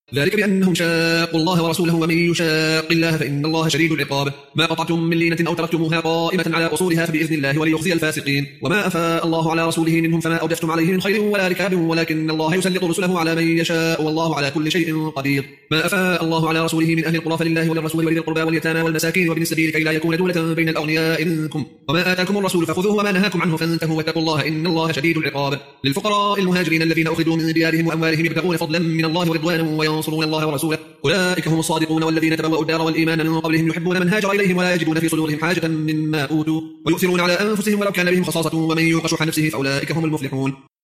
ذلك بأنهم شاقوا الله ورسوله ومن يشاق الله فإن الله شديد العقاب. ما قطعتم من لينة أو تركتموها قائمة على أصولها فبإذن الله وليخزي الفاسقين. وما أفاء الله على رسوله منهم فما أوجفتم عليه من خير ولا ركاب ولكن الله يسلط رسله على من يشاء والله على كل شيء قدير. ما أفاء الله على رسوله من أهل القرى فلله وللرسول ولذي القربى واليتامى والمساكين وابن السبيل كي لا يكون دولة بين الأغنياء منكم. وما آتاكم الرسول فخذوه وما نهاكم عنه فانتهوا واتقوا الله إن الله شديد العقاب. للفقراء المهاجرين الذين أخرجوا من ديارهم وأموالهم يبتغون فضلا من الله ورضوانا وينصرون الله ورسوله أولئك هم الصادقون والذين تبوأوا الدار والإيمان من قبلهم يحبون من هاجر إليهم ولا يجدون في صدورهم حاجة مما أوتوا ويؤثرون على أنفسهم ولو كان بهم خصاصة ومن يوق شح نفسه فأولئك هم المفلحون.